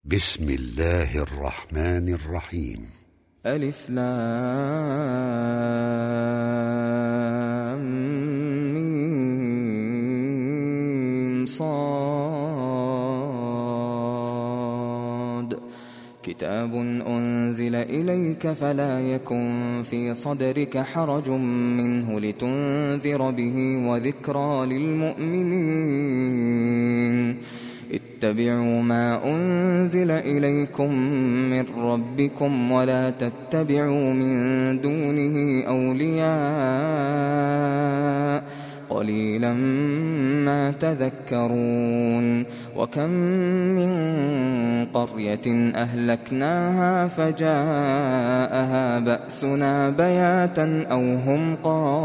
بسم الله الرحمن الرحيم. ألف لام ميم صاد. كتاب أنزل إليك فلا يكن في صدرك حرج منه لتنذر به وذكرى للمؤمنين. اتبعوا ما أنزل إليكم من ربكم ولا تتبعوا من دونه أولياء قليلا ما تذكرون. وكم من قرية أهلكناها فجاءها بأسنا بياتا أو هم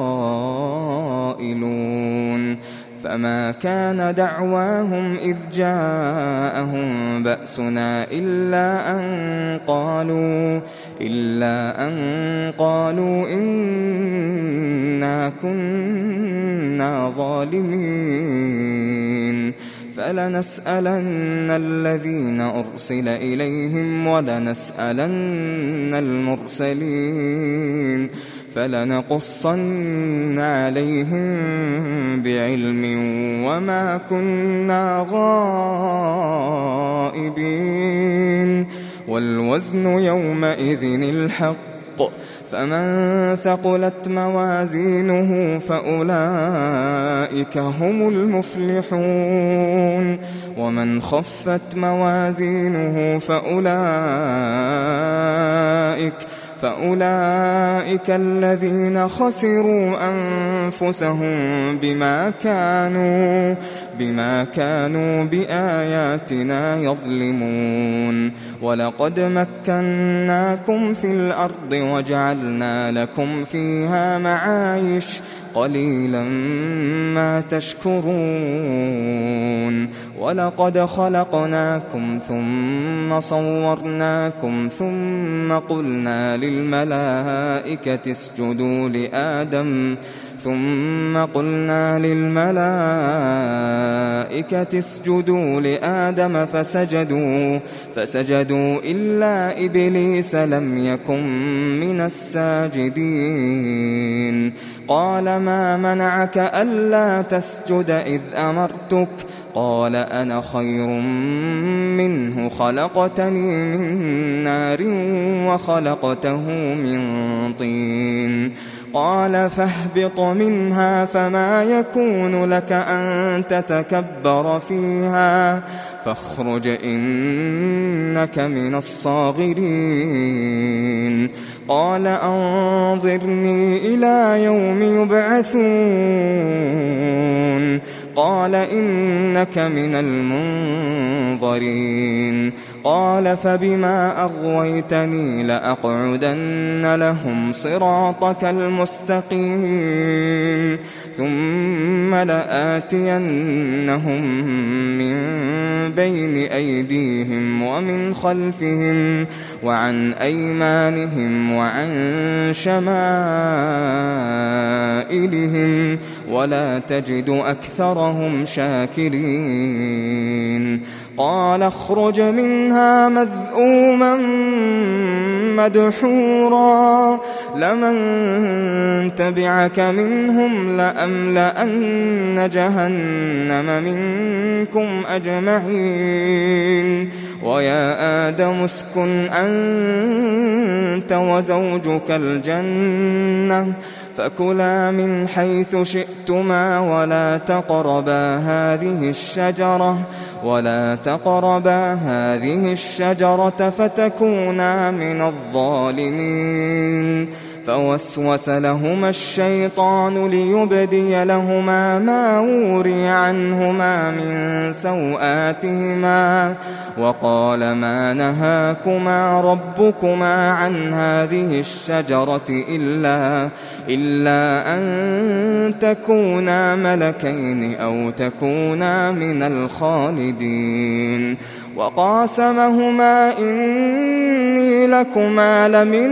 قائلون. فما كان دعواهم إذ جاءهم بأسنا إلا أن قالوا إنا كنا ظالمين. فلنسألن الذين أرسل إليهم ولنسألن المرسلين فلنقصن عليهم بعلم وما كنا غائبين. والوزن يومئذ الحق فمن ثقلت موازينه فأولئك هم المفلحون. ومن خفت موازينه فأولئك الذين خسروا أنفسهم بما كانوا بآياتنا يظلمون. ولقد مكناكم في الأرض وجعلنا لكم فيها معايش قليلا ما تشكرون. ولقد خلقناكم ثم صورناكم ثم قلنا للملائكة اسجدوا لآدم فسجدوا إلا إبليس لم يكن من الساجدين. قال ما منعك ألا تسجد إذ أمرتك؟ قال أنا خير منه خلقتني من نار وخلقته من طين. قال فاهبط منها فما يكون لك أن تتكبر فيها فاخرج إنك من الصاغرين. قال أنظرني إلى يوم يبعثون. قال إنك من المنظرين. قال فبما أغويتني لأقعدن لهم صراطك المستقيم ثم لآتينهم من بين أيديهم ومن خلفهم وعن أيمانهم وعن شمائلهم ولا تجد أكثرهم شاكرين. قال اخرج منها مذءوما مدحورا لمن تبعك منهم لأملأن جهنم منكم أجمعين. ويا آدم اسكن أنت وزوجك الجنة فكلا من حيث شئتما ولا تقربا هذه الشجرة فتكونا من الظالمين. فوسوس لهما الشيطان ليبدي لهما ما وري عنهما من سوآتهما وقال ما نهاكما ربكما عن هذه الشجرة إلا أن تكونا ملكين أو تكونا من الخالدين. وقاسمهما إني لكما لمن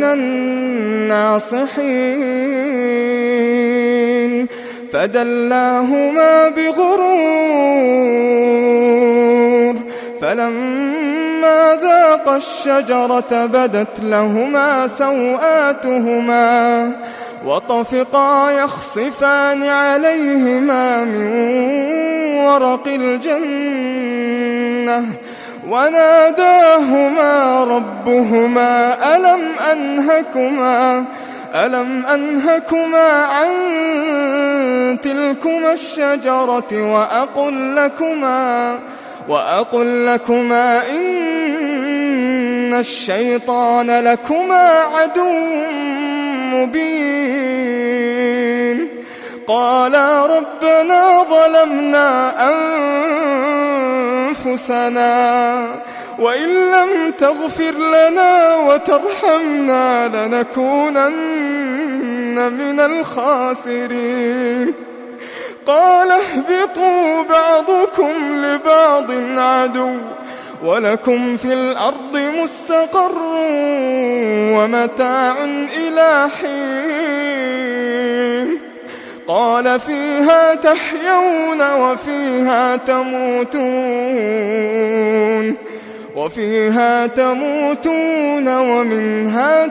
الناصحين فدلاهما بغرور فلما فلما ذاقا الشجرة بدت لهما سوآتهما وطفقا يخصفان عليهما من ورق الجنة وناداهما ربهما ألم أنهكما عن تلكما الشجرة وأقل لكما إن الشيطان لكما عدو مبين قالا ربنا ظلمنا أنفسنا وإن لم تغفر لنا وترحمنا لنكونن من الخاسرين قال اهبطوا بعضكم لبعض عدو ولكم في الأرض مستقر ومتاع إلى حين قال فيها تحيون وفيها تموتون ومنها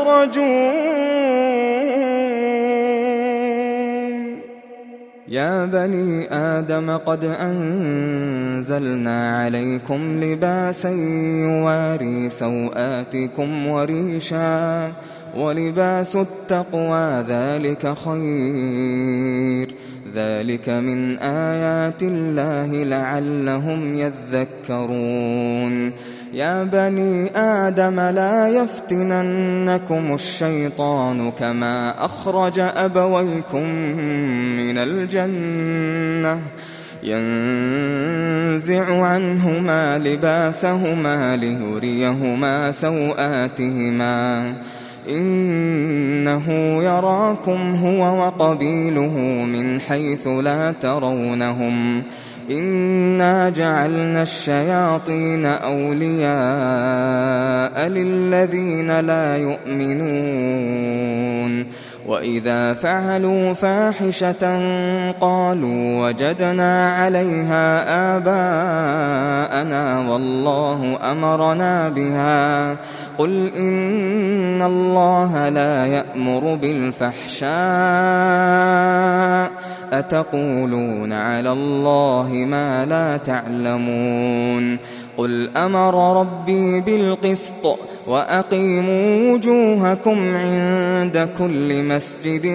تخرجون يا بني آدم قد أنزلنا عليكم لباسا يواري سوآتكم وريشا ولباس التقوى ذلك خير ذلك من آيات الله لعلهم يذكرون يا بني آدم لا يفتننكم الشيطان كما أخرج أبويكم من الجنة ينزع عنهما لباسهما ليريهما سوآتهما إنه يراكم هو وقبيله من حيث لا ترونهم إنا جعلنا الشياطين أولياء للذين لا يؤمنون وإذا فعلوا فاحشة قالوا وجدنا عليها آباءنا والله أمرنا بها قل إن الله لا يأمر بالفحشاء أتقولون على الله ما لا تعلمون قل أمر ربي بالقسط وأقيموا وجوهكم عند كل مسجد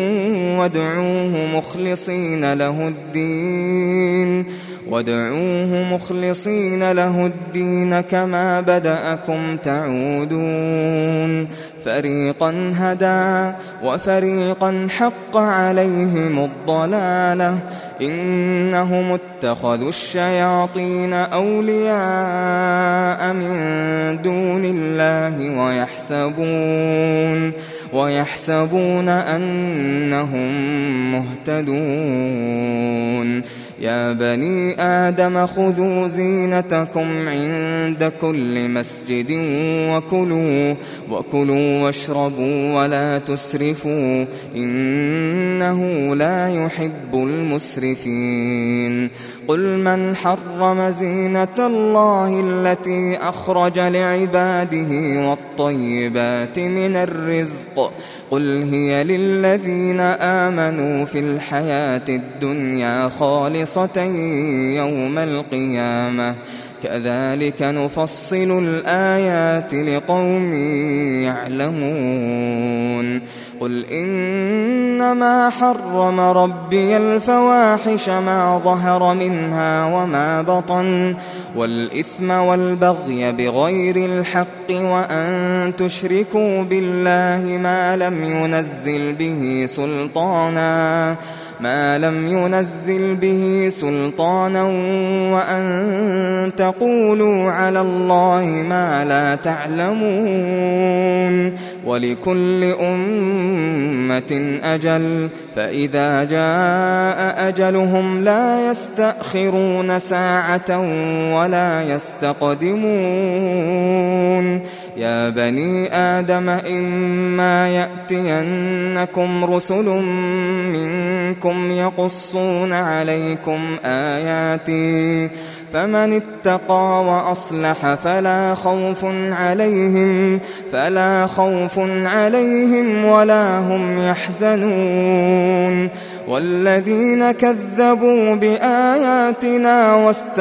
وادعوه مخلصين له الدين كما بدأكم تعودون فريقا هدى وفريقا حق عليهم الضلالة إنهم اتخذوا الشياطين أولياء من دون الله ويحسبون أنهم مهتدون يا بني آدم خذوا زينتكم عند كل مسجد وكلوا واشربوا ولا تسرفوا إنه لا يحب المسرفين قل من حرم زينة الله التي أخرج لعباده والطيبات من الرزق قل هي للذين آمنوا في الحياة الدنيا خالصة يوم القيامة كذلك نفصل الآيات لقوم يعلمون قل إنما حرم ربي الفواحش ما ظهر منها وما بطن والإثم والبغي بغير الحق وأن تشركوا بالله ما لم ينزل به سلطانا وأن تقولوا على الله ما لا تعلمون ولكل أمة أجل فإذا جاء أجلهم لا يستأخرون ساعة ولا يستقدمون يا بني آدم إما يأتينكم رسل منكم يقصون عليكم آياتي فمن اتقى وأصلح فلا خوف عليهم ولا هم يحزنون. والذين كذبوا بآياتنا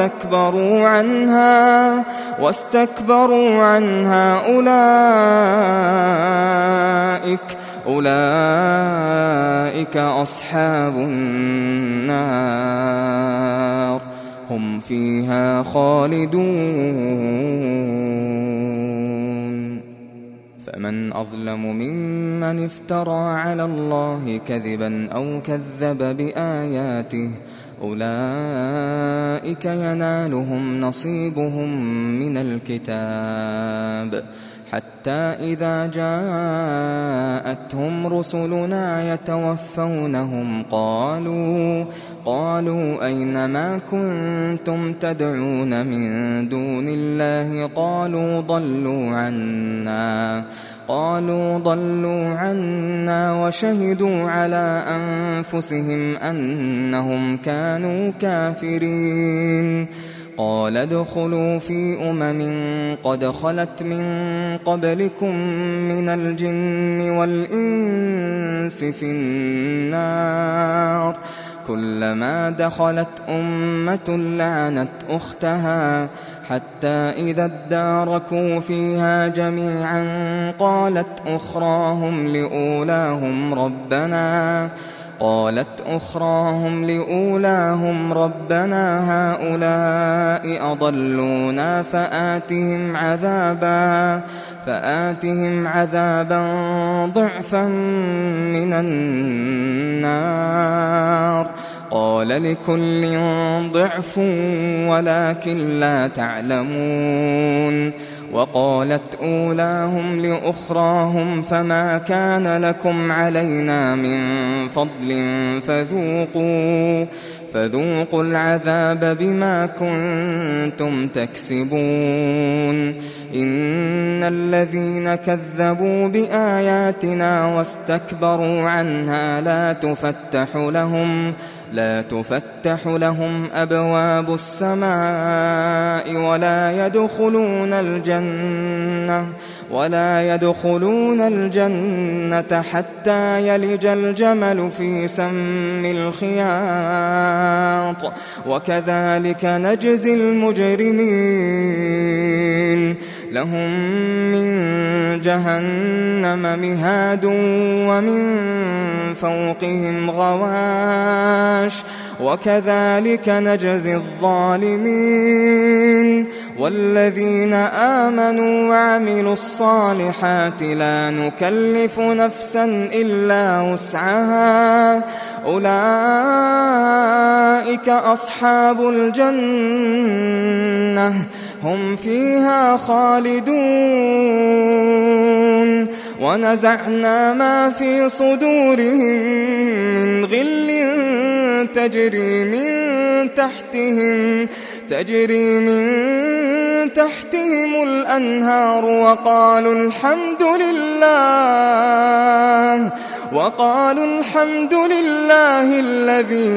واستكبروا عنها أولئك أصحاب النار هم فيها خالدون. فمن أظلم ممن افترى على الله كذبا أو كذب بآياته أولئك ينالهم نصيبهم من الكتاب حتى إذا جاءتهم رسلنا يتوفونهم قالوا أين ما كنتم تدعون من دون الله قالوا ضلوا عنا وشهدوا على أنفسهم أنهم كانوا كافرين. قال ادخلوا في قد خلت من قبلكم من الجن والإنس في النار كلما دخلت أمة لعنت أختها حتى إذا اداركوا فيها جميعا قالت أخراهم لأولاهم ربنا هؤلاء أضلونا فآتهم عذابا ضعفا من النار. قال لكل ضعف ولكن لا تعلمون. وقالت أولاهم لأخراهم فما كان لكم علينا من فضل فذوقوا العذاب بما كنتم تكسبون. إن الذين كذبوا بآياتنا واستكبروا عنها لا تفتح لهم أبواب السماء ولا يدخلون الجنة حتى يلج الجمل في سم الخياط وكذلك نجزي المجرمين. لهم من جهنم مهاد ومن فوقهم غواش وكذلك نجزي الظالمين. والذين آمنوا وعملوا الصالحات لا نكلف نفسا إلا وسعها أولئك أصحاب الجنة هم فيها خالدون. ونزعنا ما في صدورهم من غل تجري من تحتهم الأنهار وقالوا الحمد لله الذي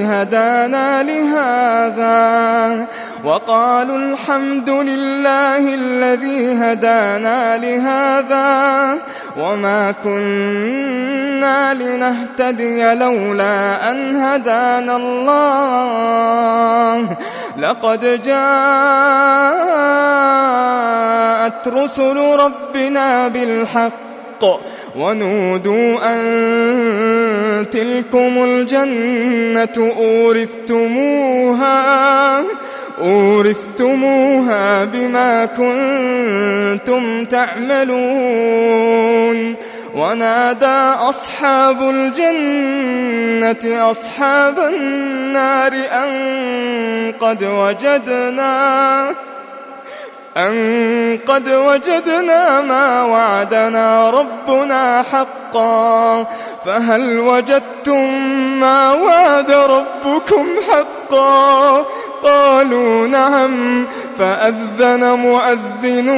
هدانا لهذا وما كنا لنهتدي لولا أن هدانا الله لقد جاءت رسل ربنا بالحق ونودوا أن تلكم الجنة أورثتموها بما كنتم تعملون. ونادى أصحاب الجنة أصحاب النار أن قد وجدنا ما وعدنا ربنا حقا فهل وجدتم ما وعد ربكم حقا؟ قالوا نعم. فأذن مؤذن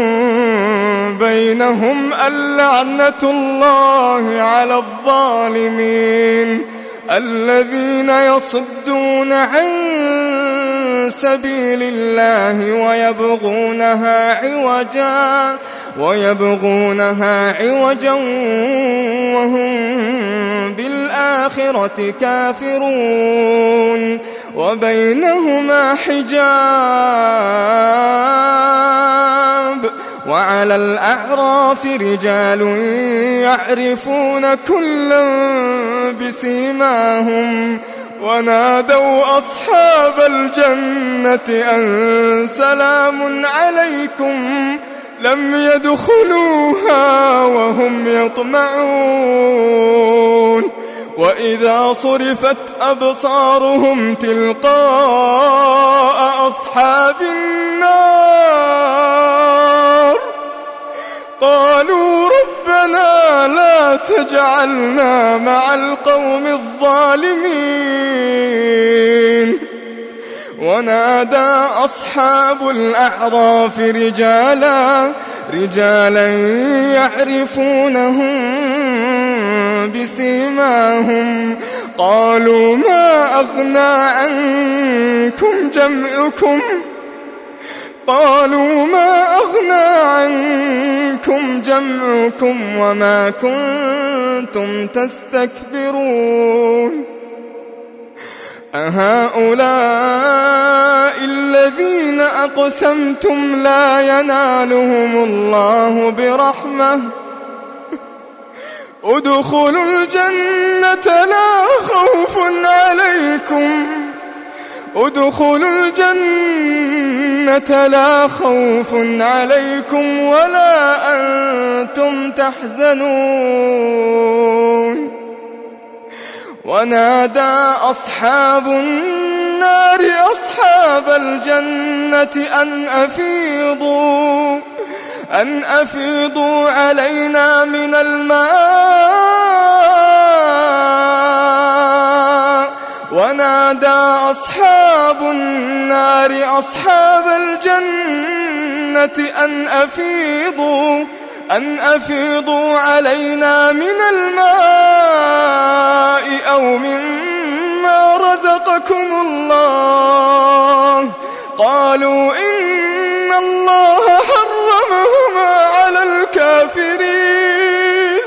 بينهم اللعنة الله على الظالمين الذين يصدون عن سبيل الله ويبغونها عوجا وهم بالآخرة كافرون وبينهما حجاب وعلى الأعراف رجال يعرفون كلا بسيماهم ونادوا أصحاب الجنة أن سلام عليكم لم يدخلوها وهم يطمعون وإذا صرفت أبصارهم تلقاء أصحاب النار قالوا ربنا لا تجعلنا مع القوم الظالمين ونادى أصحاب الأعراف رجالا يعرفونهم بسيماهم قالوا ما أغنى عنكم جمعكم وما كنتم تستكبرون أهؤلاء الذين أقسمتم لا ينالهم الله برحمة ادخلوا الجنة لا خوف عليكم ولا أنتم تحزنون ونادى أصحاب النار أصحاب الجنة أن أفيضوا علينا من الماء ونادى أصحاب النار أصحاب الجنة أن أفيضوا علينا من الماء أو مما رزقكم الله قالوا إن الله حرمهما على الكافرين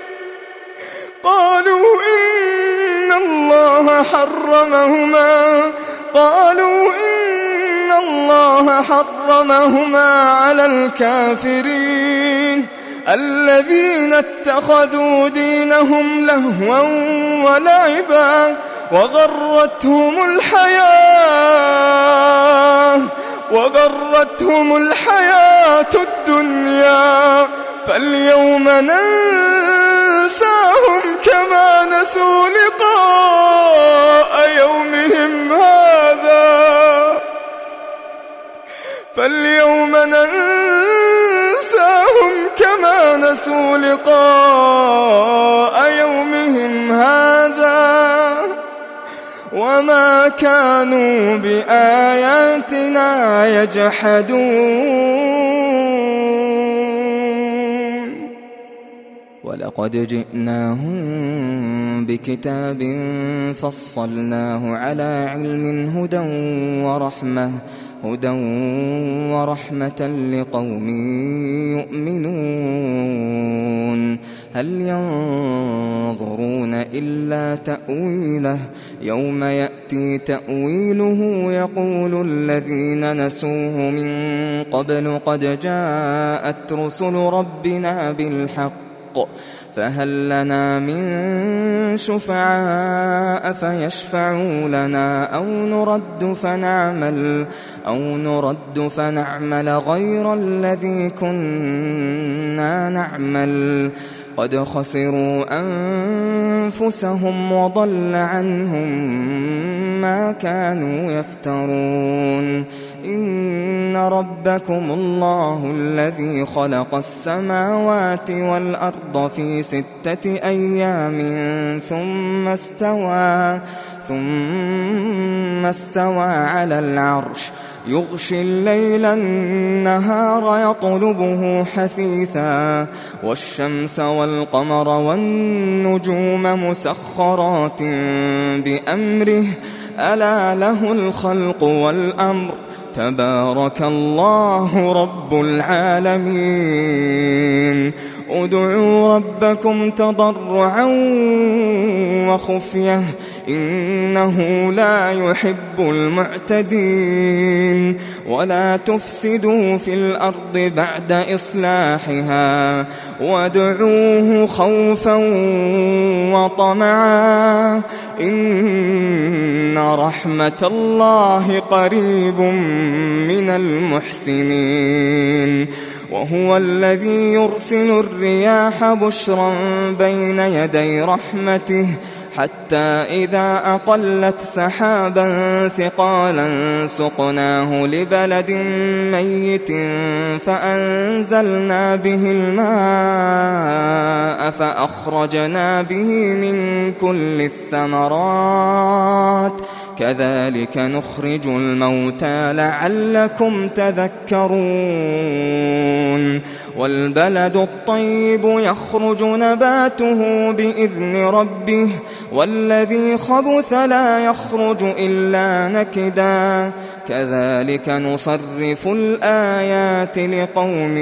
الذين اتخذوا دينهم لهوا ولعبا وغرتهم الحياة الدنيا فاليوم ننساهم كما نسوا لقاء يومهم هذا وما كانوا بآياتنا يجحدون ولقد جئناهم بكتاب فصلناه على علم هدى ورحمة لقوم يؤمنون هل ينظرون إلا تأويله يوم يأتي تأويله يقول الذين نسوه من قبل قد جاءت رسل ربنا بالحق فهل لنا من شفعاء فيشفعوا لنا أو نرد فنعمل غير الذي كنا نعمل قد خسروا أنفسهم وضل عنهم ما كانوا يفترون إن ربكم الله الذي خلق السماوات والأرض في 6 أيام ثم استوى على العرش يغشي الليل النهار يطلبه حثيثا والشمس والقمر والنجوم مسخرات بأمره ألا له الخلق والأمر تبارك الله رب العالمين ادعوا ربكم تضرعا وخفية إنه لا يحب المعتدين ولا تفسدوا في الأرض بعد إصلاحها وادعوه خوفا وطمعا إن رحمة الله قريب من المحسنين وهو الذي يرسل الرياح بشرا بين يدي رحمته حتى إذا أقلت سحابا ثقالا سقناه لبلد ميت فأنزلنا به الماء فأخرجنا به من كل الثمرات كذلك نخرج الموتى لعلكم تذكرون والبلد الطيب يخرج نباته بإذن ربه والذي خبث لا يخرج إلا نكدا كذلك نصرف الآيات لقوم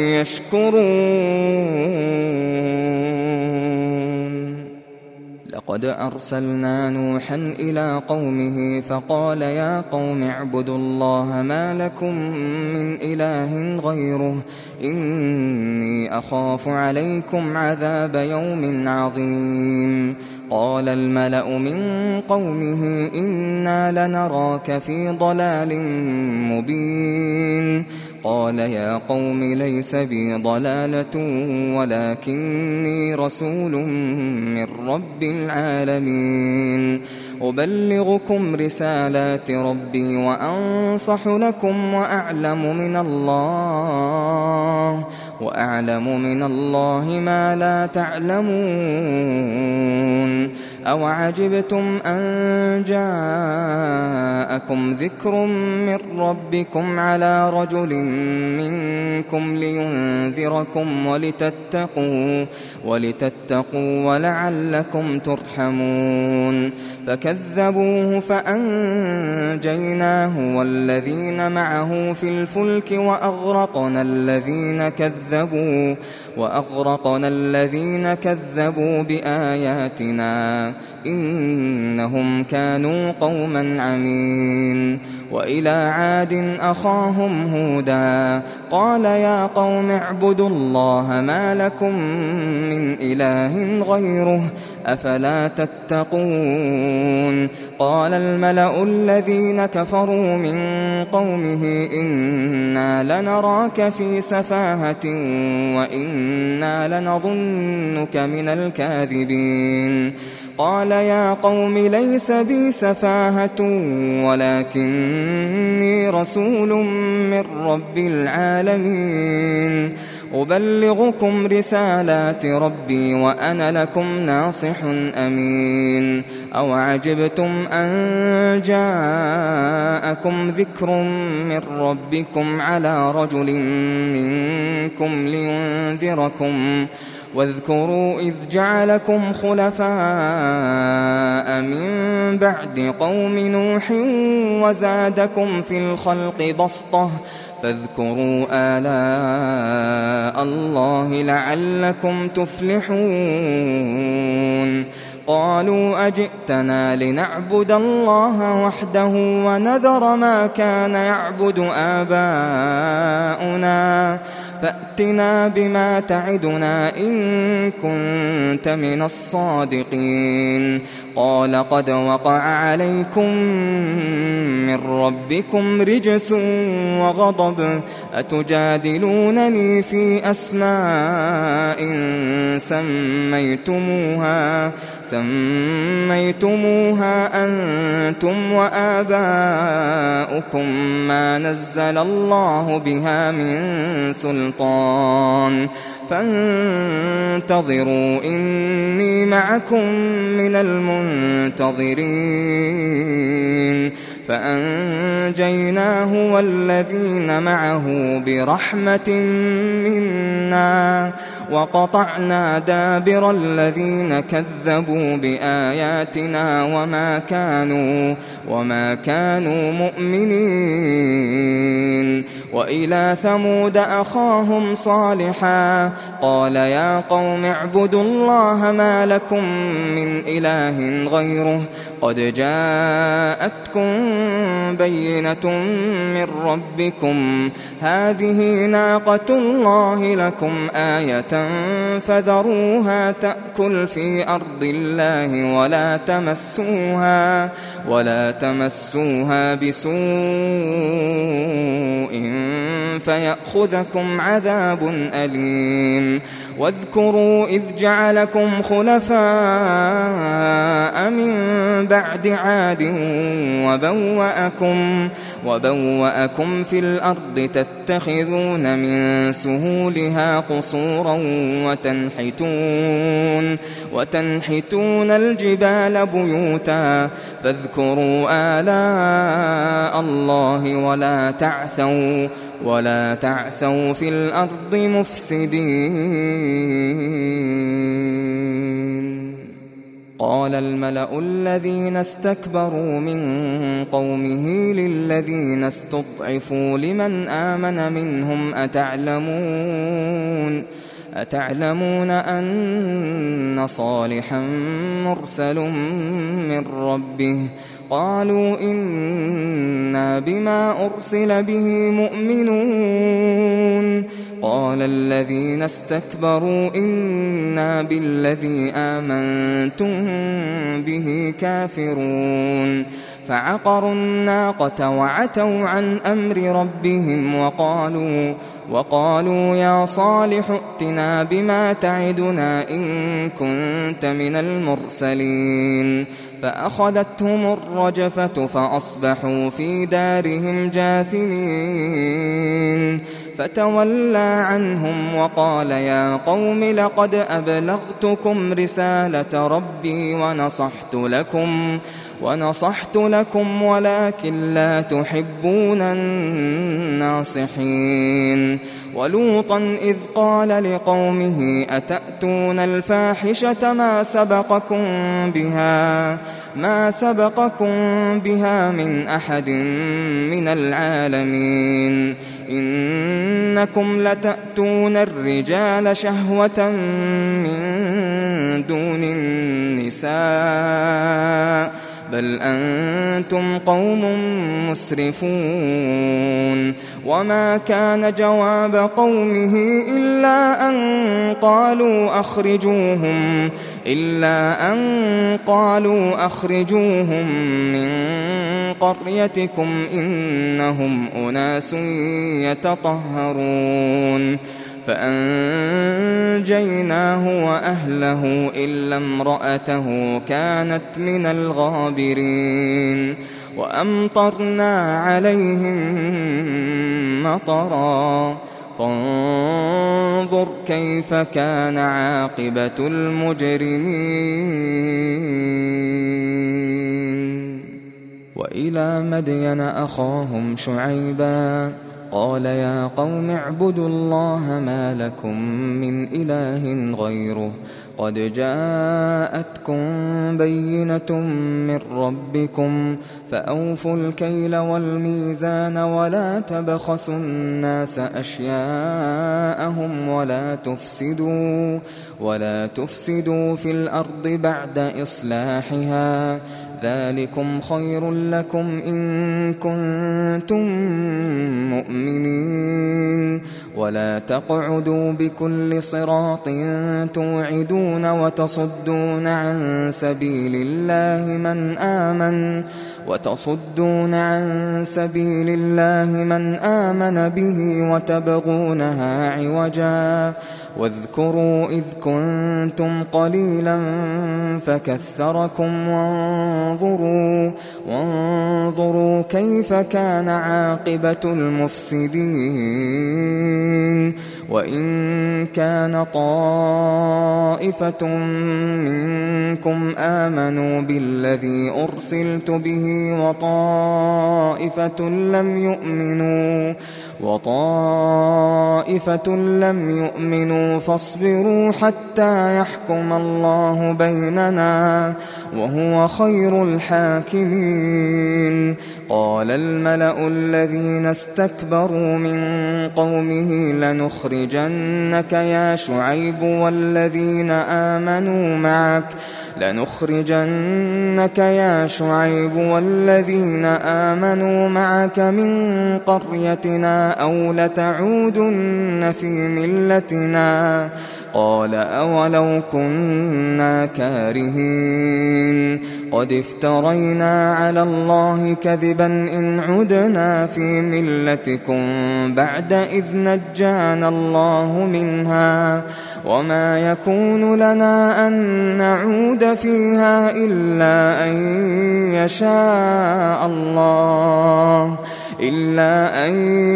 يشكرون لقد أرسلنا نوحا إلى قومه فقال يا قوم اعبدوا الله ما لكم من إله غيره إني أخاف عليكم عذاب يوم عظيم قال الملأ من قومه إنا لنراك في ضلال مبين قال يا قوم ليس بي ضلالة ولكني رسول من رب العالمين أبلغكم رسالات ربي وأنصح لكم وأعلم من الله ما لا تعلمون أوعجبتم أن جاءكم ذكر من ربكم على رجل منكم لينذركم ولتتقوا ولعلكم ترحمون فكذبوه فأنجيناه والذين معه في الفلك وأغرقنا الذين كذبوا بآياتنا إنهم كانوا قوما عمين وإلى عاد أخاهم هودا قال يا قوم اعبدوا الله ما لكم من إله غيره أفلا تتقون قال الملأ الذين كفروا من قومه إنا لنراك في سفاهة وإنا لنظنك من الكاذبين قال يا قوم ليس بي سفاهة ولكني رسول من رب العالمين أبلغكم رسالات ربي وأنا لكم ناصح أمين أوعجبتم أن جاءكم ذكر من ربكم على رجل منكم لينذركم واذكروا إذ جعلكم خلفاء من بعد قوم نوح وزادكم في الخلق بسطة فاذكروا آلاء الله لعلكم تفلحون قالوا أجئتنا لنعبد الله وحده ونذر ما كان يعبد آباؤنا فأتنا بما تعدنا إن كنت من الصادقين قال قد وقع عليكم من ربكم رجس وغضب أتجادلونني في أسماء سميتموها أنتم وآباؤكم ما نزل الله بها من سلطان فانتظروا إني معكم من المنتظرين فأنجيناه والذين معه برحمة منا وقطعنا دابر الذين كذبوا بآياتنا وما كانوا مؤمنين. وإلى ثمود أخاهم صالحا قال يا قوم اعبدوا الله ما لكم من إله غيره قد جاءتكم بينة من ربكم هذه ناقة الله لكم آية فذروها تأكل في أرض الله ولا تمسوها بسوء فيأخذكم عذاب أليم. واذكروا إذ جعلكم خلفاء من بعد عاد وبوأكم في الأرض تتخذون من سهولها قصورا وتنحتون الجبال بيوتا فاذكروا آلاء الله ولا تعثوا في الأرض مفسدين. قال الملأ الذين استكبروا من قومه للذين استضعفوا لمن آمن منهم أتعلمون أن صالحا مرسل من ربه قالوا إنا بما أرسل به مؤمنون. قال الذين استكبروا إنا بالذي آمنتم به كافرون. فعقروا الناقة وعتوا عن أمر ربهم وقالوا يا صالح ائتنا بما تعدنا إن كنت من المرسلين. فأخذتهم الرجفة فأصبحوا في دارهم جاثمين. فتولى عنهم وقال يا قوم لقد أبلغتكم رسالة ربي ونصحت لكم ولكن لا تحبون الناصحين. ولوطا إذ قال لقومه أتأتون الفاحشة ما سبقكم بها من أحد من العالمين. إنكم لتأتون الرجال شهوة من دون النساء بل أنتم قوم مسرفون. وما كان جواب قومه إلا أن قالوا أخرجوهم من قريتكم إنهم أناس يتطهرون. فأنجيناه وأهله إلا امرأته كانت من الغابرين. وأمطرنا عليهم مطرا فانظر كيف كان عاقبة المجرمين. وإلى مدين أخاهم شعيبا قال يا قوم اعبدوا الله ما لكم من إله غيره قد جاءتكم بينة من ربكم فأوفوا الكيل والميزان ولا تبخسوا الناس أشياءهم ولا تفسدوا في الأرض بعد إصلاحها ذلكم خير لكم إن كنتم مؤمنين. ولا تقعدوا بكل صراط توعدون وتصدون عن سبيل الله من آمن به وتبغونها عوجا. واذكروا إذ كنتم قليلا فكثركم وانظروا كيف كان عاقبة المفسدين. وإن كان طائفة منكم آمنوا بالذي أرسلت به وطائفة لم يؤمنوا وطائفة لم يؤمنوا فاصبروا حتى يحكم الله بيننا وهو خير الحاكمين. قال الملأ الذين استكبروا من قومه لنخرجنك يا شعيب والذين آمنوا معك من قريتنا أو لتعودن في ملتنا. قال أولو كنا كارهين قد افترينا على الله كذبا إن عدنا في ملتكم بعد إذ نجانا الله منها وما يكون لنا أن نعود فيها إلا أن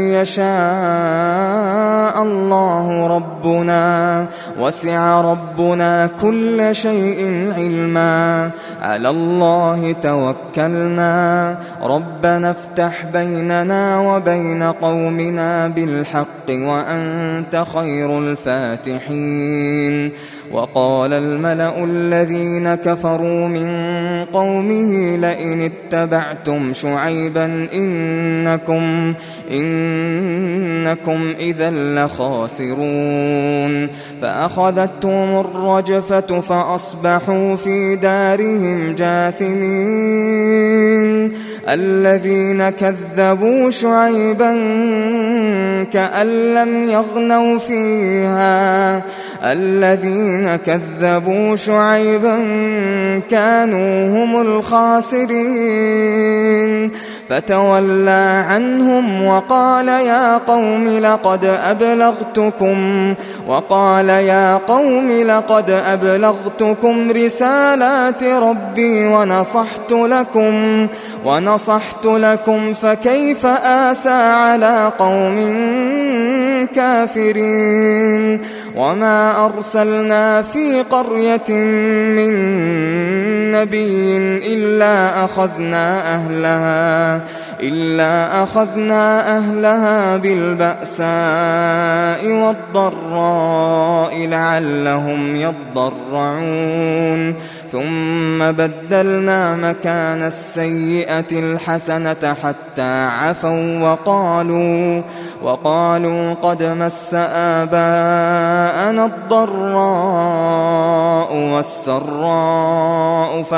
يشاء الله ربنا وسع ربنا كل شيء علما على الله توكلنا ربنا افتح بيننا وبين قومنا بالحق وأنت خير الفاتحين. وقال الملأ الذين كفروا من قومه لئن اتبعتم شعيبا إنكم إذا لخاسرون. فأخذتهم الرجفة فأصبحوا في دارهم جاثمين. الذين كذبوا شعيبا كأن لم يغنوا فيها الذين كذبوا شعيبا كانوا هم الخاسرين. فتولى عنهم وقال يا قوم لقد أبلغتكم رسالات ربي ونصحت لكم فكيف آسى على قوم كافرين. وما أرسلنا في قرية من نبي إلا أخذنا أهلها بالبأساء والضراء لعلهم يضرعون. ثم بدلنا مكان السيئة الحسنة حتى عفوا وقالوا قد مس آباءنا الضراء والسراء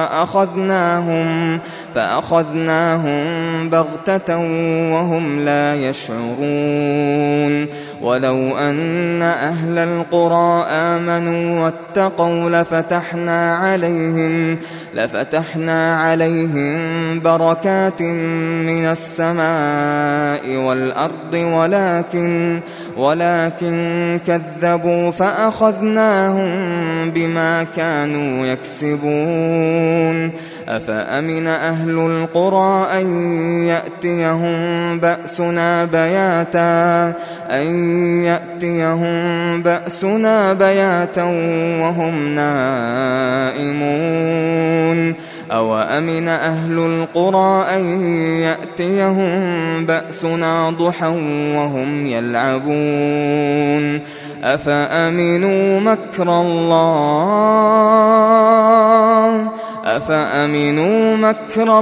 فأخذناهم بغتة وهم لا يشعرون. ولو أن أهل القرى آمنوا واتقوا لفتحنا عليهم بركات من السماء والأرض ولكن كذبوا فأخذناهم بما كانوا يكسبون. أفأمن أهل القرى أن يأتيهم بأسنا بياتا وهم نائمون. أوأمن أهل القرى أن يأتيهم بأسنا ضحى وهم يلعبون. أفأمنوا مكر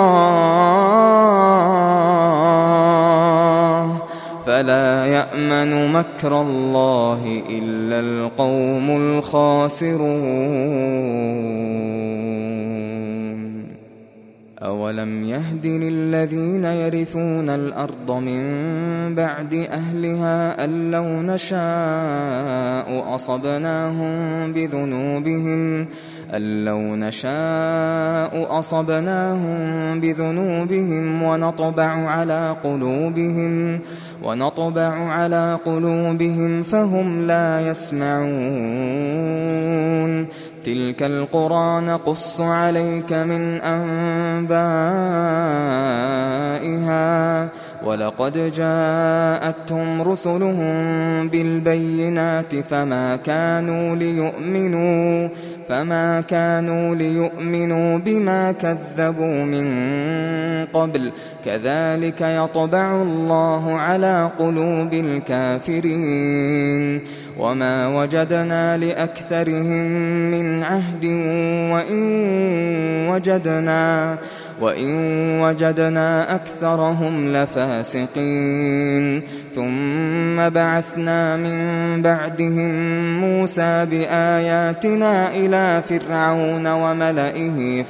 الله فلا يأمن مكر الله إلا القوم الخاسرون. أولم يهد للذين يرثون الأرض من بعد أهلها أن لو نشاء أصبناهم بذنوبهم ونطبع على قلوبهم فهم لا يسمعون. تلك القرى نقص عليك من أنبائها ولقد جاءتهم رسلهم بالبينات فما كانوا ليؤمنوا بما كذبوا من قبل كذلك يطبع الله على قلوب الكافرين وما وجدنا لأكثرهم من عهد وإن وجدنا أكثرهم لفاسقين ثم بعثنا من بعدهم موسى بآياتنا إلى فرعون وملئه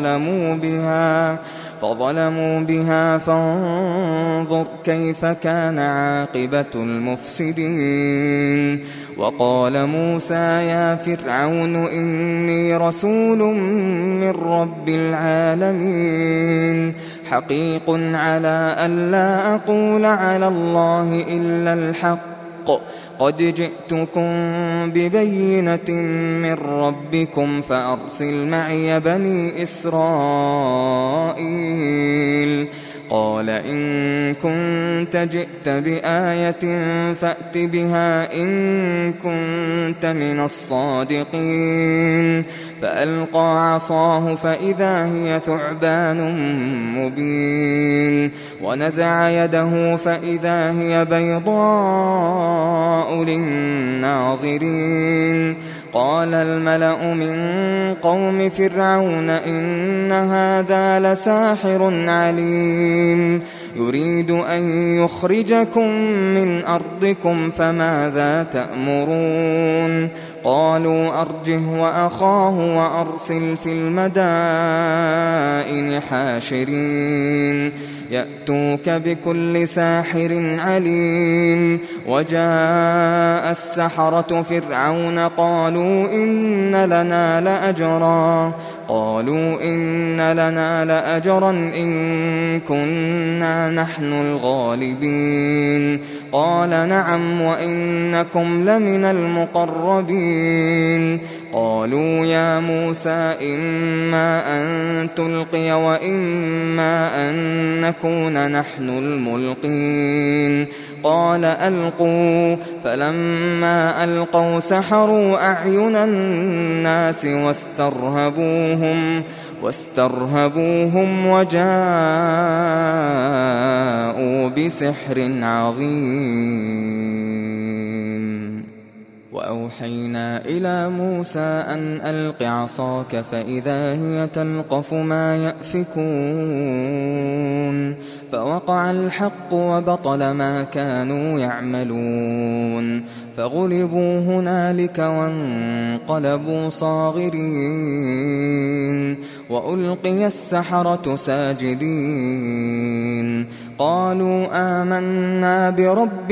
فظلموا بها فانظر كيف كان عاقبة المفسدين وقال موسى يا فرعون إني رسول من رب العالمين حقيق على ألا أقول على الله إلا الحق قد جئتكم ببينة من ربكم فأرسل معي بني إسرائيل قال إن كنت جئت بآية فأت بها إن كنت من الصادقين فألقى عصاه فإذا هي ثعبان مبين ونزع يده فإذا هي بيضاء للناظرين قال الملأ من قوم فرعون إن هذا لساحر عليم يريد أن يخرجكم من أرضكم فماذا تأمرون قالوا أرجه وأخاه وأرسل في المدائن حاشرين يأتوك بكل ساحر عليم وجاء السحرة فرعون قالوا إن لنا لأجرا إن كنا نحن الغالبين قال نعم وإنكم لمن المقربين قالوا يا موسى إما أن تلقي وإما أن نكون نحن الملقين قال ألقوا فلما ألقوا سحروا أعين الناس واسترهبوهم وجاءوا بسحر عظيم وأوحينا إلى موسى أن ألق عصاك فإذا هي تلقف ما يأفكون فوقع الحق وبطل ما كانوا يعملون فغلبوا هنالك وانقلبوا صاغرين وألقي السحرة ساجدين قالوا آمنا برب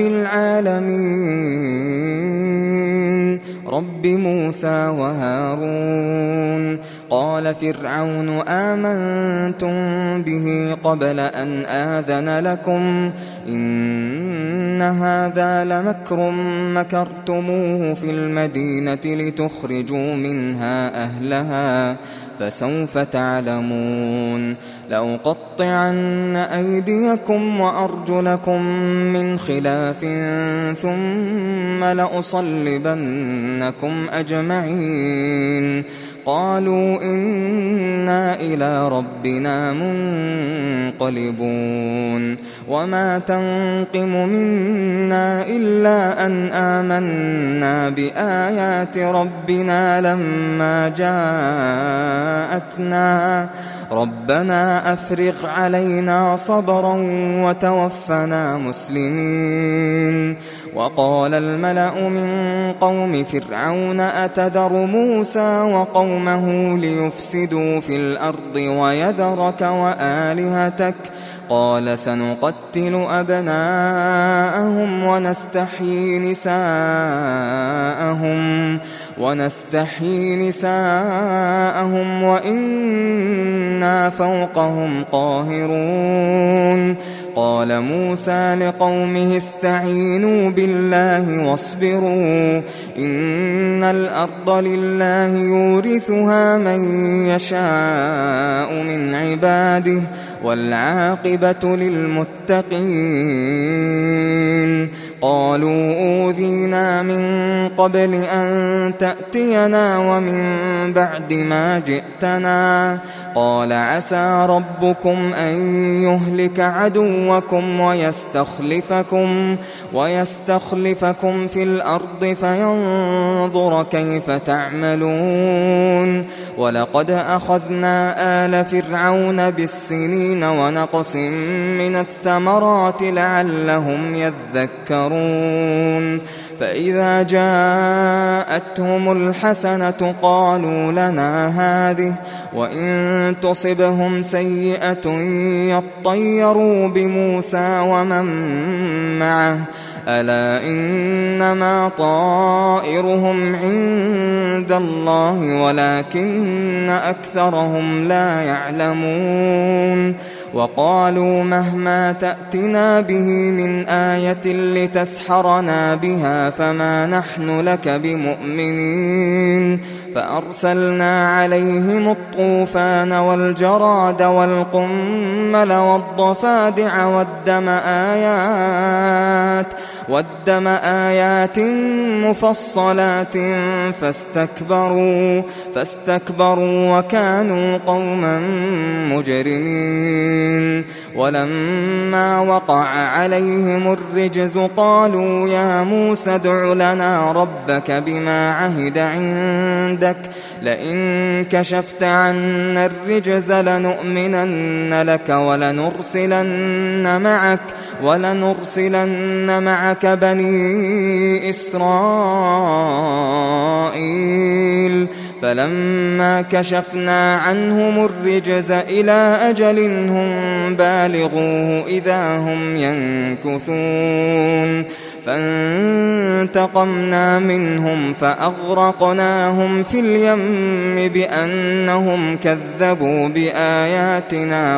العالمين رب موسى وهارون قال فرعون آمنتم به قبل أن آذن لكم إن هذا لمكر مكرتموه في المدينة لتخرجوا منها أهلها فسوف تعلمون لأقطعن أيديكم وأرجلكم من خلاف ثم لأصلبنكم أجمعين قالوا إنا إلى ربنا منقلبون وما تنقم منا إلا أن آمنا بآيات ربنا لما جاءتنا ربنا أفرغ علينا صبرا وتوفنا مسلمين وقال الملأ من قوم فرعون أتذر موسى وقومه ليفسدوا في الأرض ويذرك وآلهتك قال سنقتل أبناءهم ونستحيي نساءهم وإنا فوقهم قاهرون قال موسى لقومه استعينوا بالله واصبروا إن الأرض لله يورثها من يشاء من عباده والعاقبة للمتقين قالوا أوذينا من قبل أن تأتينا ومن بعد ما جئتنا قال عسى ربكم أن يهلك عدوكم ويستخلفكم في الأرض فينظر كيف تعملون ولقد أخذنا آل فرعون بالسنين ونقص من الثمرات لعلهم يذكرون فإذا جاءتهم الحسنة قالوا لنا هذه وإن تصبهم سيئة يطيروا بموسى ومن معه ألا إنما طائرهم عند الله ولكن أكثرهم لا يعلمون وقالوا مهما تأتنا به من آية لتسحرنا بها فما نحن لك بمؤمنين فأرسلنا عليهم الطوفان والجراد والقمل والضفادع والدم آيات مفصلات فاستكبروا وكانوا قوما مجرمين ولما وقع عليهم الرجز قالوا يا موسى ادع لنا ربك بما عهد عندك لئن كشفت عنا الرجز لنؤمنن لك ولنرسلن معك بني إسرائيل فلما كشفنا عنهم الرجز إلى أجل هم بالغوه إذا هم ينكثون فانتقمنا منهم فأغرقناهم في اليم بأنهم كذبوا بآياتنا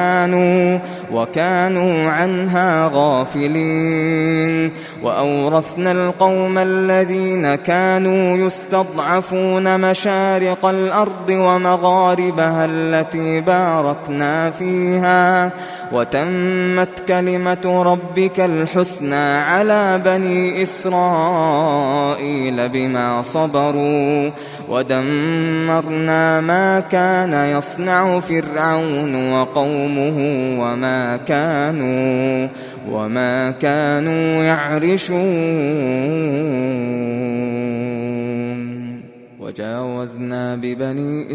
وكانوا عنها غافلين وأورثنا القوم الذين كانوا يستضعفون مشارق الأرض ومغاربها التي باركنا فيها وتمت كلمة ربك الحسنى على بني إسرائيل بما صبروا ودمرنا ما كان يصنع فرعون وقومه وما كانوا يعرشون وجاوزنا ببني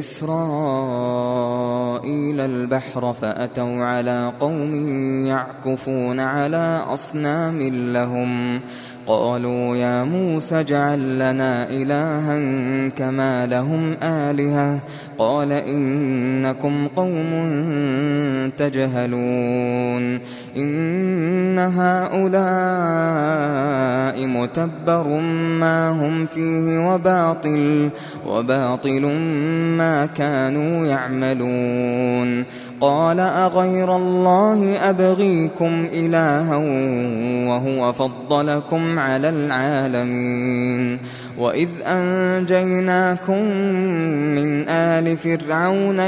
إسرائيل البحر فأتوا على قوم يعكفون على أصنام لهم قالوا يا موسى اجعل لنا إلها كما لهم آلهة قال إنكم قوم تجهلون إن هؤلاء متبر ما هم فيه وباطل ما كانوا يعملون قال أغير الله أبغيكم إلها وهو فضلكم على العالمين وإذ أنجيناكم من آل فرعون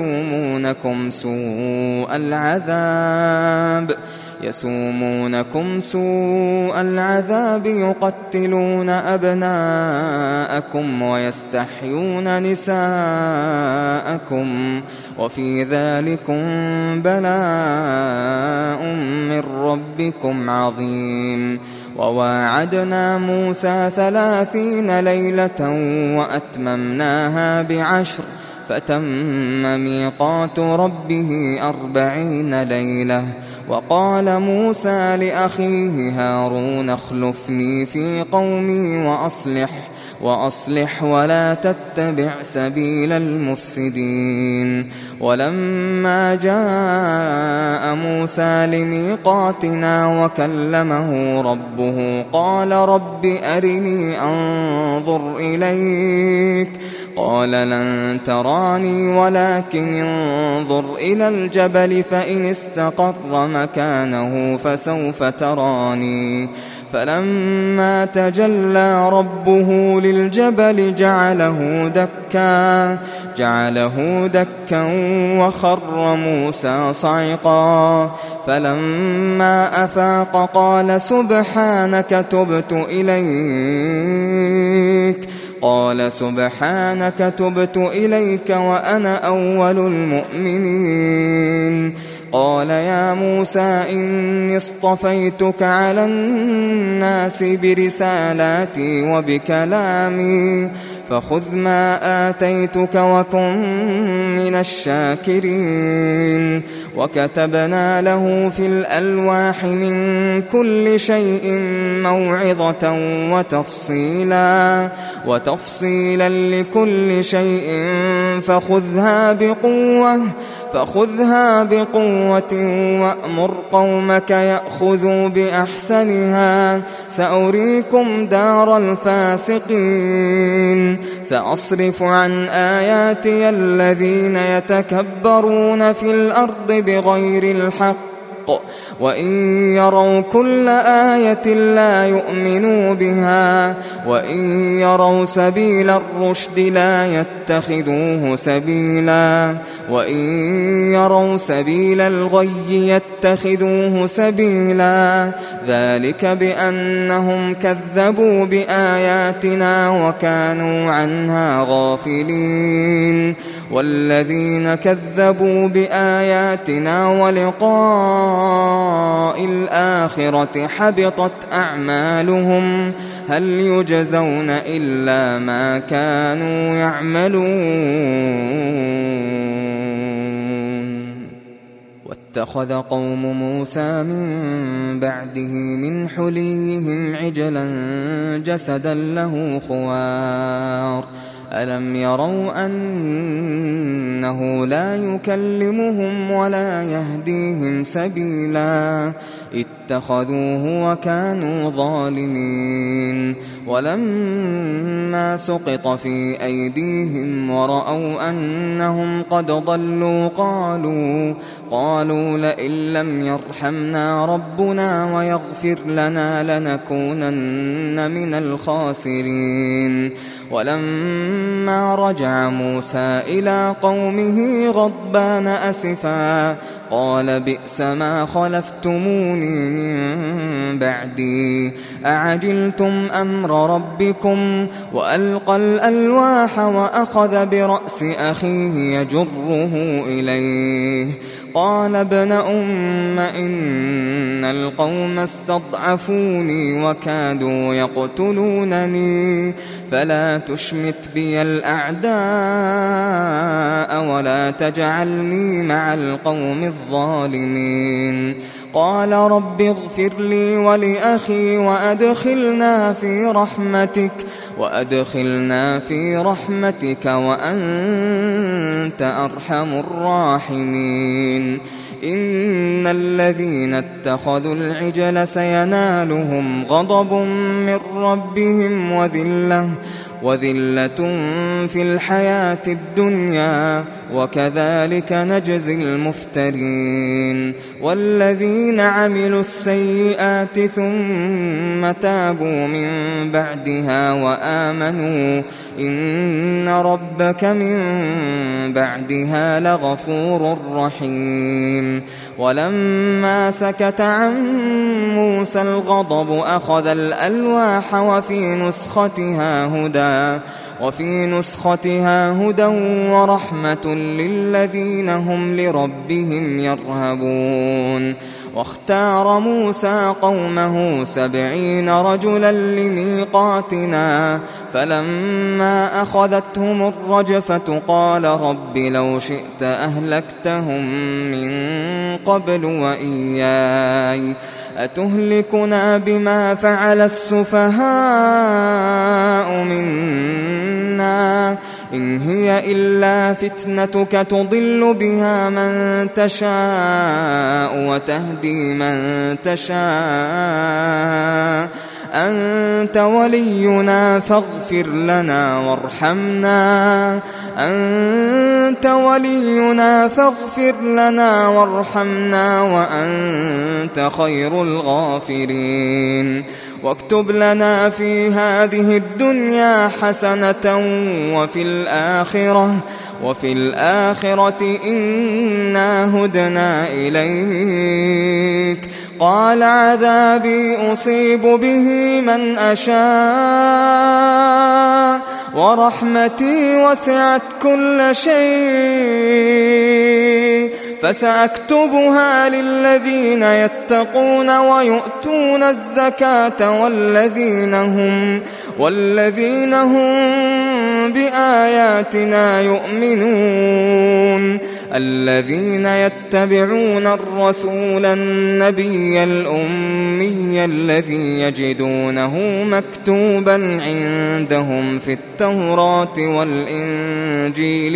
يسومونكم سوء العذاب يقتلون أبناءكم ويستحيون نساءكم وفي ذلكم بلاء من ربكم عظيم وواعدنا موسى 30 ليلة وأتممناها ب10 فتم ميقات ربه 40 ليلة وقال موسى لأخيه هارون اخلفني في قومي وأصلح ولا تتبع سبيل المفسدين ولما جاء موسى لميقاتنا وكلمه ربه قال رب أرني أنظر إليك قال لن تراني ولكن انظر إلى الجبل فإن استقر مكانه فسوف تراني فلما تجلى ربه للجبل جعله دكا وخر موسى صعقا فلما أفاق قال سبحانك تبت إليك وأنا أول المؤمنين قال يا موسى إني اصطفيتك على الناس برسالاتي وبكلامي فخذ ما آتيتك وكن من الشاكرين وكتبنا له في الألواح من كل شيء موعظة وتفصيلا لكل شيء فخذها بقوة وأمر قومك يأخذوا بأحسنها سأريكم دار الفاسقين سأصرف عن آياتي الذين يتكبرون في الأرض بغير الحق وإن يروا كل آية لا يؤمنوا بها وإن يروا سبيل الرشد لا يتخذوه سبيلا وإن يروا سبيل الغي يتخذوه سبيلا ذلك بأنهم كذبوا بآياتنا وكانوا عنها غافلين والذين كذبوا بآياتنا ولقاء الآخرة حبطت أعمالهم هل يجزون إلا ما كانوا يعملون واتخذ قوم موسى من بعده من حليهم عجلا جسدا له خوار ألم يروا أنه لا يكلمهم ولا يهديهم سبيلا اتخذوه وكانوا ظالمين ولما سقط في أيديهم ورأوا أنهم قد ضلوا قالوا لئن لم يرحمنا ربنا ويغفر لنا لنكونن من الخاسرين ولما رجع موسى إلى قومه غضبان أسفا قال بئس ما خلفتموني من بعدي أعجلتم أمر ربكم وألقى الألواح وأخذ برأس أخيه يجره إليه قال ابن أم إن القوم استضعفوني وكادوا يقتلونني فلا تشمت بي الأعداء ولا تجعلني مع القوم الظالمين قال رب اغفر لي ولأخي وأدخلنا في رحمتك وأنت أرحم الراحمين إن الذين اتخذوا العجل سينالهم غضب من ربهم وذلة في الحياة الدنيا وكذلك نجزي المفترين والذين عملوا السيئات ثم تابوا من بعدها وآمنوا إن ربك من بعدها لغفور رحيم ولما سكت عن موسى الغضب أخذ الألواح وفي نسختها هدى ورحمة للذين هم لربهم يرهبون واختار موسى قومه 70 رجلا لميقاتنا فلما أخذتهم الرجفة قال رب لو شئت أهلكتهم من قبل وإياي أتهلكنا بما فعل السفهاء منا إن هي إلا فتنتك تضل بها من تشاء وتهدي من تشاء أنت ولينا فاغفر لنا وارحمنا أنت ولينا فاغفر لنا وارحمنا وأنت خير الغافرين واكتب لنا في هذه الدنيا حسنة وفي الآخرة إنا هدنا إليك قال عذابي أصيب به من أشاء ورحمتي وسعت كل شيء فسأكتبها للذين يتقون ويؤتون الزكاة والذين هم بآياتنا يؤمنون الذين يتبعون الرسول النبي الأمي الذي يجدونه مكتوبا عندهم في التوراة والإنجيل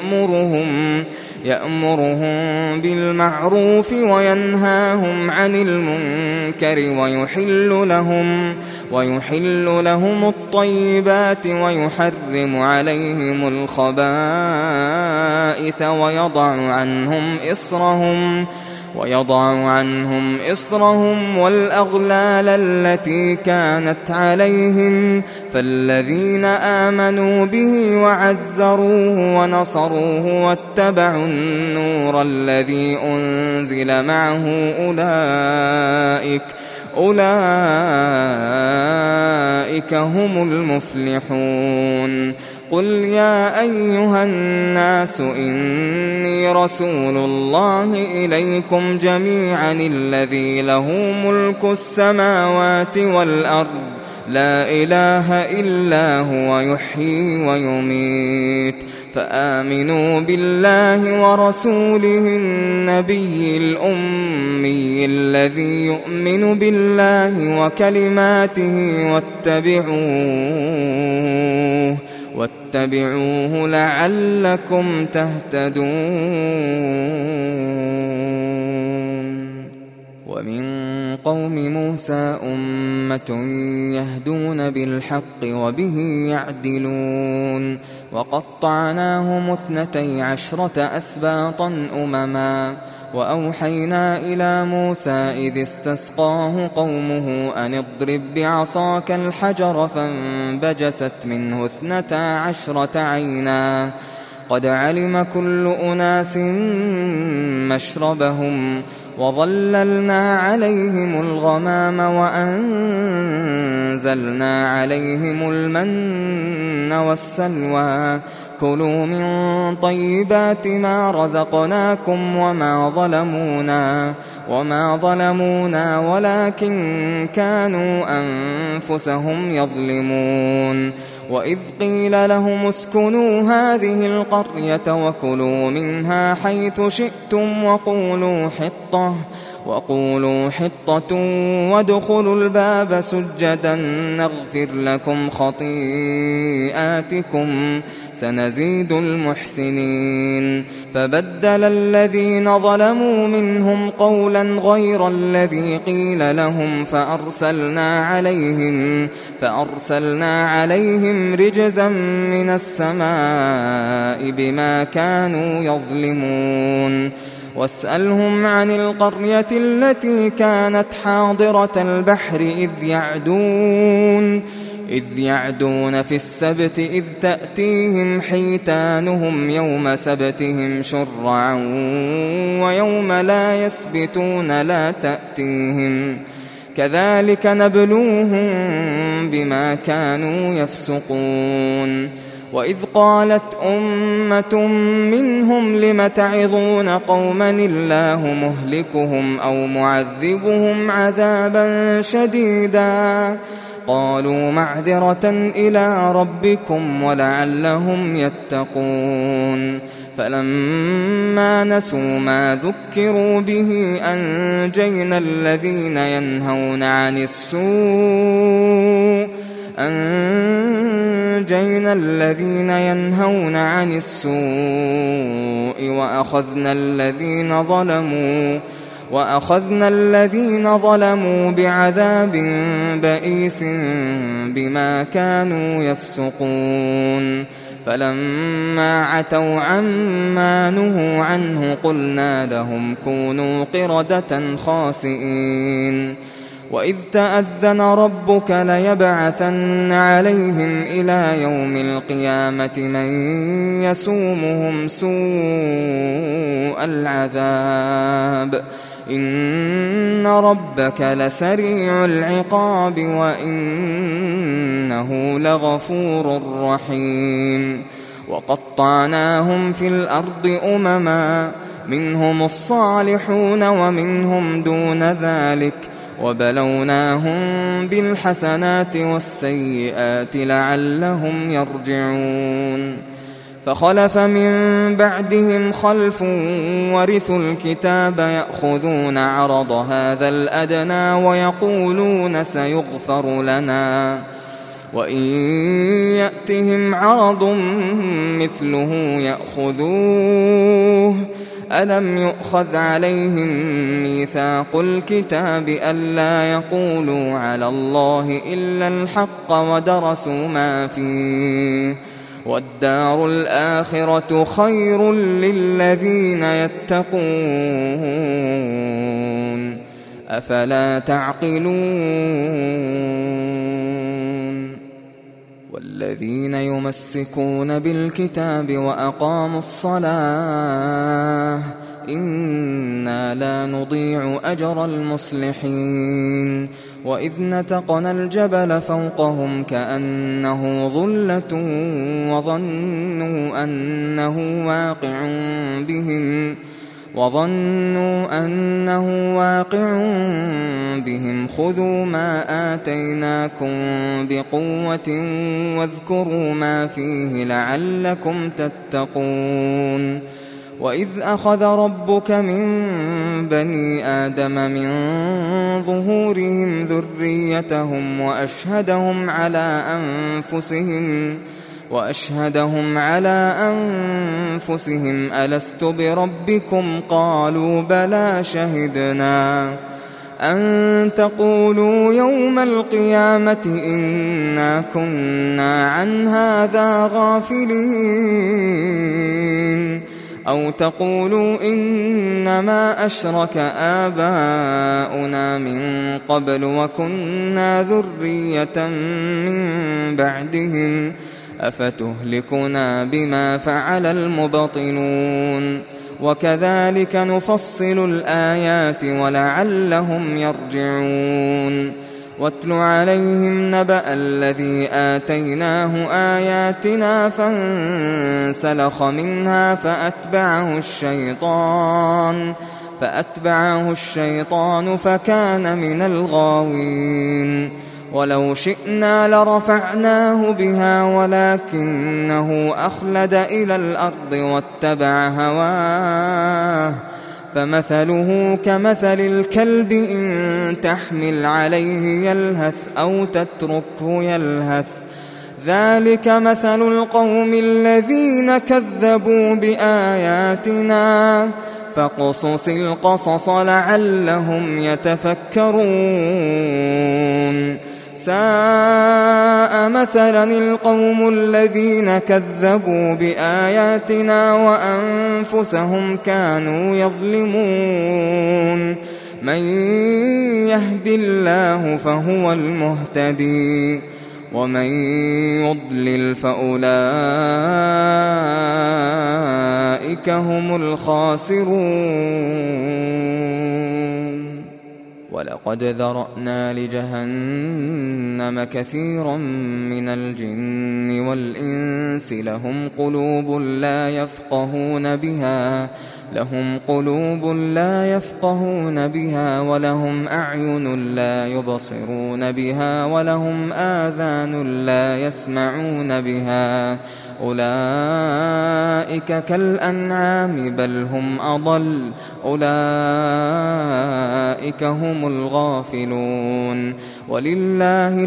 يأمرهم بالمعروف وينهاهم عن المنكر ويحل لهم الطيبات ويحرم عليهم الخبائث ويضع عنهم إصرهم والأغلال التي كانت عليهم فالذين آمنوا به وعزروه ونصروه واتبعوا النور الذي أنزل معه أولئك هم المفلحون قل يا أيها الناس إني رسول الله إليكم جميعا الذي له ملك السماوات والأرض لا إله إلا هو يحيي ويميت فآمنوا بالله ورسوله النبي الأمي الذي يؤمن بالله وكلماته واتبعوه لعلكم تهتدون ومن قوم موسى أمة يهدون بالحق وبه يعدلون وقطعناهم 12 أسباطا أمما وأوحينا إلى موسى إذ استسقاه قومه أن اضرب بعصاك الحجر فانبجست منه 12 عينا قد علم كل أناس مشربهم وظللنا عليهم الغمام وأنزلنا عليهم المن والسلوى كلوا من طيبات ما رزقناكم وما ظلمونا ولكن كانوا أنفسهم يظلمون وإذ قيل لهم اسكنوا هذه القرية وكلوا منها حيث شئتم وقولوا حطة وادخلوا الباب سجدا نغفر لكم خطيئاتكم سنزيد المحسنين فبدل الذين ظلموا منهم قولا غير الذي قيل لهم فأرسلنا عليهم رجزا من السماء بما كانوا يظلمون واسألهم عن القرية التي كانت حاضرة البحر إذ يعدون في السبت إذ تأتيهم حيتانهم يوم سبتهم شرعا ويوم لا يسبتون لا تأتيهم كذلك نبلوهم بما كانوا يفسقون وإذ قالت أمة منهم لم تعظون قوما الله مهلكهم أو معذبهم عذابا شديدا قالوا معذرة إلى ربكم ولعلهم يتقون فلما نسوا ما ذكروا به أنجينا الذين ينهون عن السوء وأخذنا الذين ظلموا وأخذنا الذين ظلموا بعذاب بئيس بما كانوا يفسقون فلما عتوا عما نهوا عنه قلنا لهم كونوا قردة خاسئين وإذ تأذن ربك ليبعثن عليهم إلى يوم القيامة من يسومهم سوء العذاب إن ربك لسريع العقاب وإنه لغفور رحيم وقطعناهم في الأرض أمما منهم الصالحون ومنهم دون ذلك وبلوناهم بالحسنات والسيئات لعلهم يرجعون فخلف من بعدهم خلف ورثوا الكتاب يأخذون عرض هذا الأدنى ويقولون سيغفر لنا وإن يأتهم عرض مثله يأخذوه ألم يؤخذ عليهم ميثاق الكتاب ألا يقولوا على الله إلا الحق ودرسوا ما فيه والدار الآخرة خير للذين يتقون أفلا تعقلون والذين يمسكون بالكتاب وأقاموا الصلاة إنا لا نضيع أجر المصلحين وإذ نتقنا الجبل فوقهم كأنه ظلة وظنوا أنه واقع بهم خذوا ما آتيناكم بقوة واذكروا ما فيه لعلكم تتقون وإذ أخذ ربك من بني آدم من ظهورهم ذريتهم وأشهدهم على أنفسهم ألست بربكم قالوا بلى شهدنا أن تقولوا يوم القيامة إنا كنا عن هذا غافلين أو تقولوا إنما أشرك آباؤنا من قبل وكنا ذرية من بعدهم أفتهلكنا بما فعل المبطلون وكذلك نفصل الآيات ولعلهم يرجعون واتل عليهم نبأ الذي آتيناه آياتنا فانسلخ منها فأتبعه الشيطان فكان من الغاوين ولو شئنا لرفعناه بها ولكنه أخلد إلى الأرض واتبع هواه فمثله كمثل الكلب إن تحمل عليه يلهث أو تتركه يلهث ذلك مثل القوم الذين كذبوا بآياتنا فاقصص القصص لعلهم يتفكرون ساء مثلا القوم الذين كذبوا بآياتنا وأنفسهم كانوا يظلمون من يهد الله فهو المهتدي ومن يضلل فأولئك هم الخاسرون ولقد ذرأنا لجهنم كثيرا من الجن والإنس لهم قلوب لا يفقهون بها ولهم أعين لا يبصرون بها ولهم آذان لا يسمعون بها أولئك كالأنعام بل هم أضل أولئك هم الغافلون ولله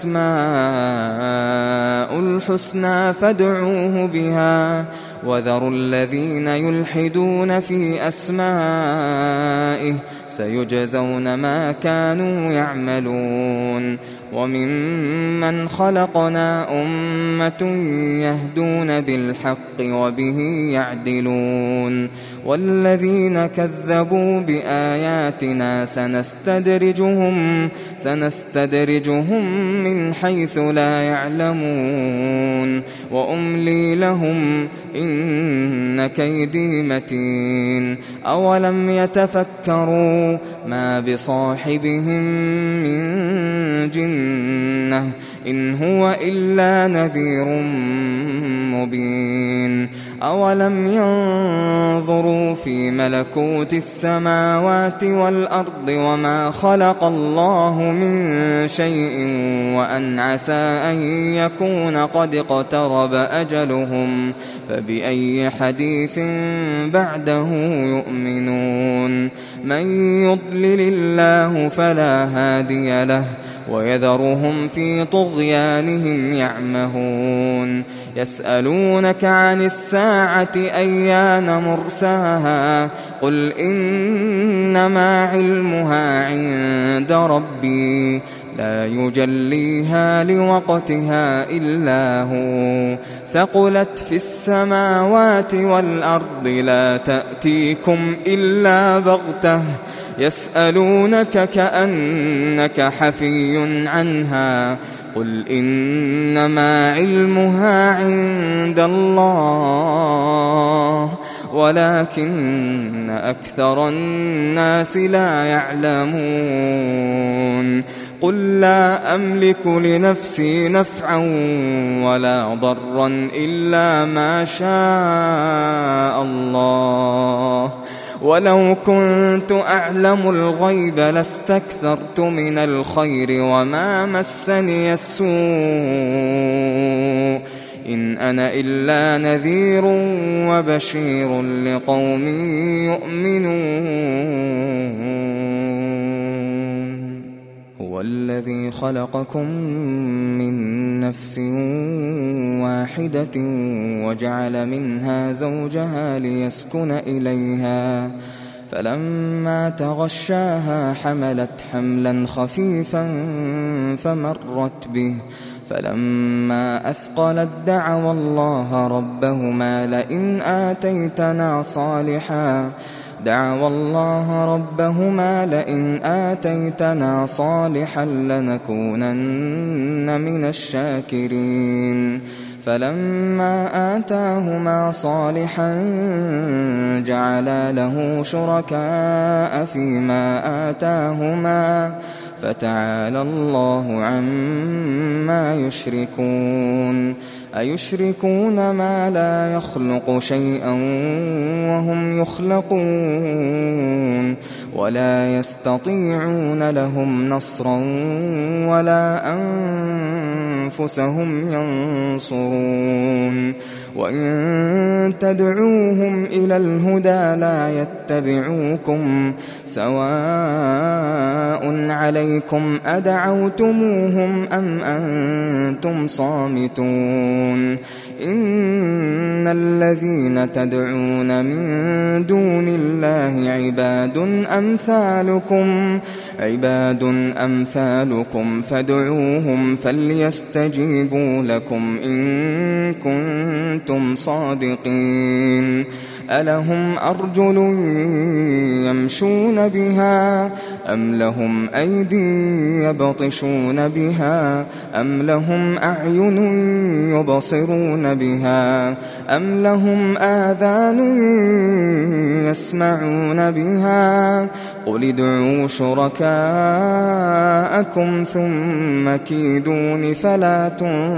الأسماء الحسنى فادعوه بها وذروا الذين يلحدون في أسمائه سيجزون ما كانوا يعملون وممن خلقنا أمة يهدون بالحق وبه يعدلون والذين كذبوا بآياتنا سنستدرجهم من حيث لا يعلمون وأملي لهم إن كيدي متين أولم يتفكروا ما بصاحبهم من جنة إن هو إلا نذير مبين أولم ينظروا في ملكوت السماوات والأرض وما خلق الله من شيء وأن عسى أن يكون قد اقترب أجلهم فبأي حديث بعده يؤمنون من يضلل الله فلا هادي له ويذرهم في طغيانهم يعمهون يسألونك عن الساعة أيان مرساها قل إنما علمها عند ربي لا يجليها لوقتها إلا هو ثقلت في السماوات والأرض لا تأتيكم إلا بغتة يسألونك كأنك حفي عنها قل إنما علمها عند الله ولكن أكثر الناس لا يعلمون قل لا أملك لنفسي نفعا ولا ضرا إلا ما شاء الله ولو كنت أعلم الغيب لاستكثرت من الخير وما مسني السوء إن أنا إلا نذير وبشير لقوم يؤمنون هو الذي خلقكم من نفس واحدة وجعل منها زوجها ليسكن إليها فلما تغشاها حملت حملا خفيفا فمرت به فلما أثقلت دعوا الله ربهما لئن آتيتنا صالحا لنكونن من الشاكرين فلما آتاهما صالحا جعلا له شركاء فيما آتاهما فتعالى الله عما يشركون أيشركون ما لا يخلق شيئا وهم يخلقون ولا يستطيعون لهم نصرا ولا أنفسهم ينصرون وإن تدعوهم إلى الهدى لا يتبعوكم سواء عليكم أدعوتموهم أم أنتم صامتون إن الذين تدعون من دون الله عباد أمثالكم فادعوهم فليستجيبوا لكم إن كنتم صادقين ألهم أرجل يمشون بها أم لهم أيدي يبطشون بها أم لهم أعين يبصرون بها أم لهم آذان يسمعون بها قل ادعوا شركاءكم ثم كيدون فلا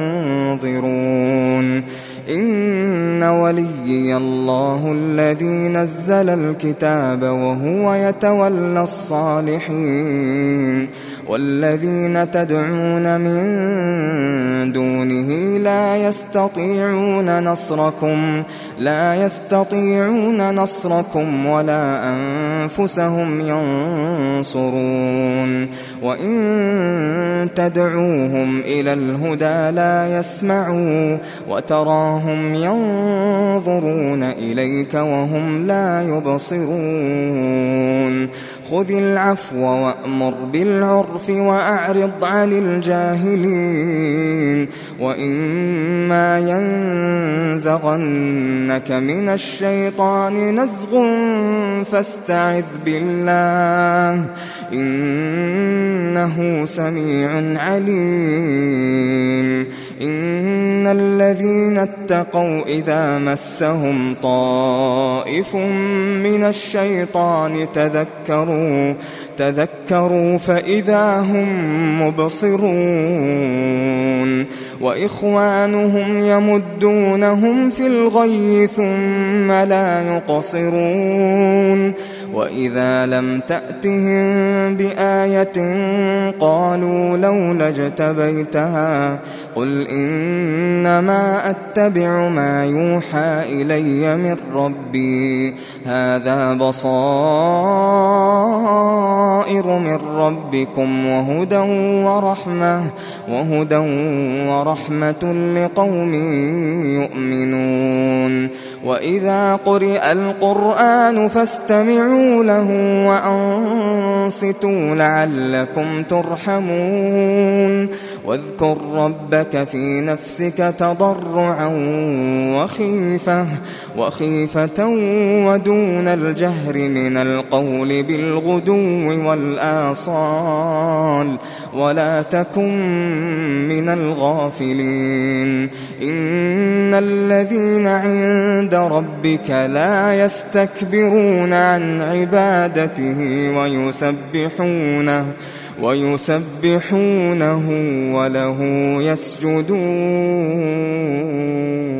تنظرون إن وليي الله الذي نزل الكتاب وهو يتولى الصالحين والذين تدعون من دونه لا يستطيعون نصركم ولا أنفسهم ينصرون وإن تدعوهم إلى الهدى لا يسمعوا وتراهم ينظرون إليك وهم لا يبصرون خذ العفو وأمر بالعرف وأعرض عن الجاهلين وإما ينزغنك من الشيطان نزغ فاستعذ بالله إنه سميع عليم إن الذين اتقوا إذا مسهم طائف من الشيطان تذكروا فإذا هم مبصرون وإخوانهم يمدونهم في الغي ثم لا يقصرون وإذا لم تأتهم بآية قالوا لولا اجتبيتها قل إنما أتبع ما يوحى إلي من ربي هذا بصائر من ربكم وهدى ورحمة لقوم يؤمنون وإذا قرئ القرآن فاستمعوا له وأنصتوا لعلكم ترحمون واذكر ربك في نفسك تضرعا وخيفة ودون الجهر من القول بالغدو والآصال ولا تكن من الغافلين إن الذين عند ربك لا يستكبرون عن عبادته ويسبحونه وله يسجدون